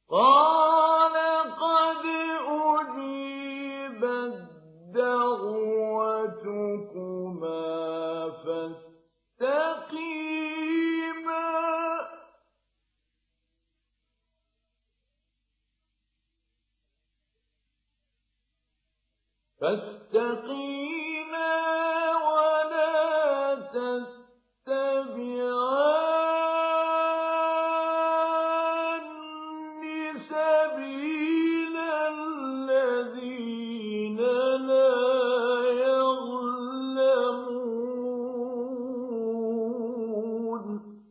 قال قد أجيبت دعوتكما فاستقيما ولا تتبعان سبيل الذين لا يعلمون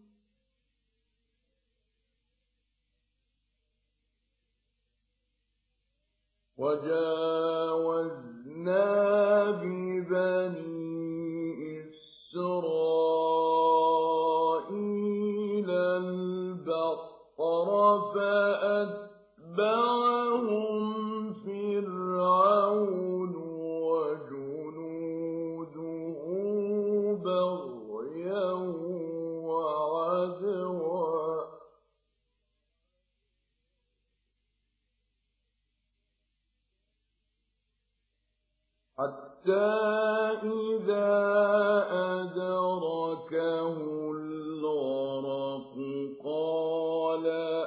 وجاوزنا ببني إسرائيل البحر فأتبعهم فرعون وجنوده بغيا وعدوا حتى إذا أدركه الغرق قال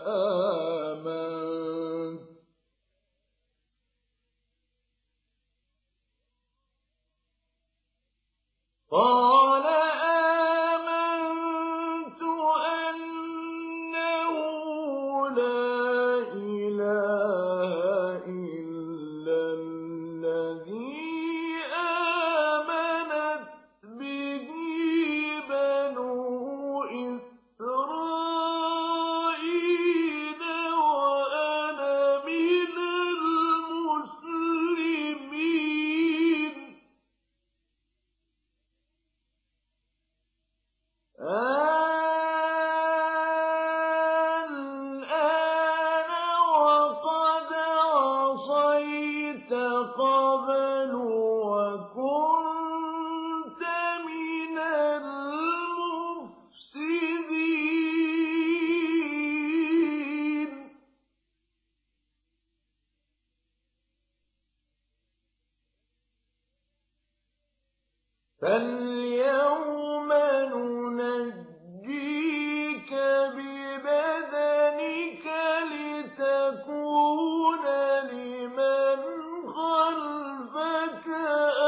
آمنت أنه لا إله إلا الذي آمنت به بنو إسرائيل وأنا من المسلمين الآن وقد عصيت قبل وكنت من المفسدين فاليوم ننجيك ببدنك لتكون لمن خلفك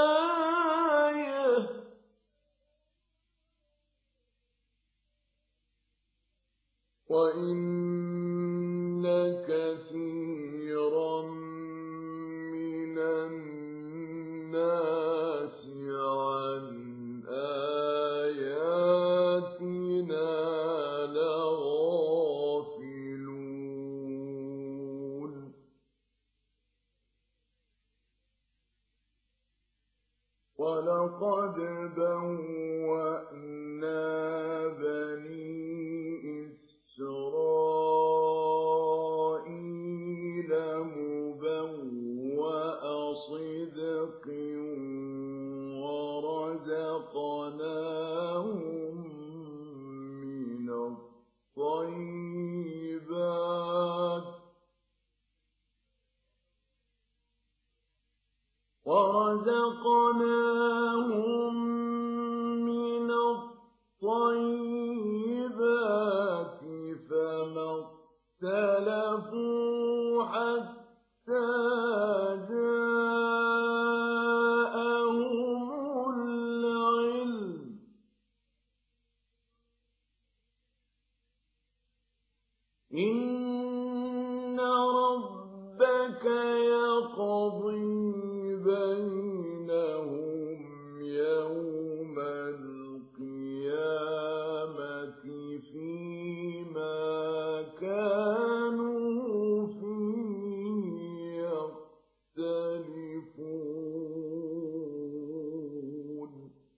آية وإن كثيرا من الناس عن آياتنا لغافلون ولقد بوأنا بني إسرائيل مبوأ صدق ورزقناهم من الطيبات فما اختلفوا حتى جاءهم العلم إن ربك يقضي بينهم يوم القيامة فيما كانوا فيه يختلفون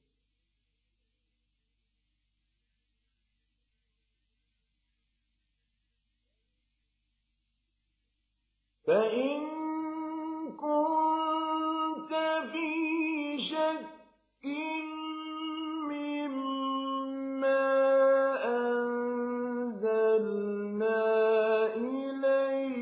فإن كنت في شك مما أنزلنا إليك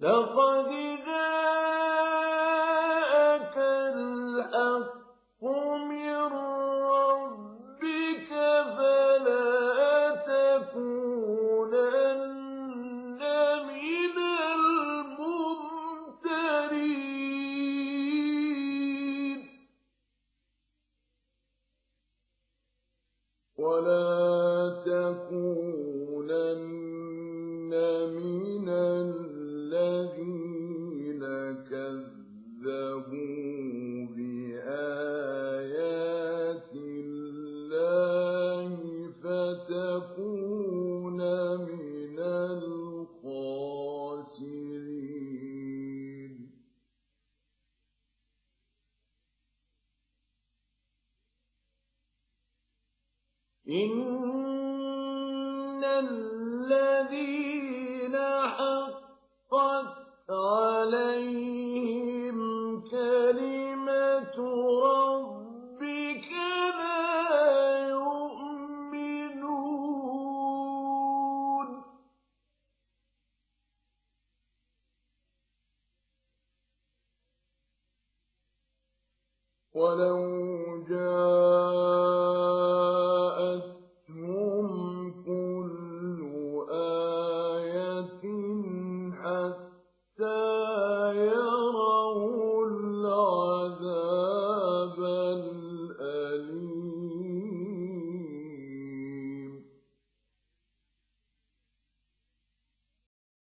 لقد جاءك الحق من ربك فلا تكونن من الممترين ولا تكونن من الذين كذبوا بآيات الله فتكون من الخاسرين إن الذين حقت عليهم كلمة ربك لا يؤمنون ولو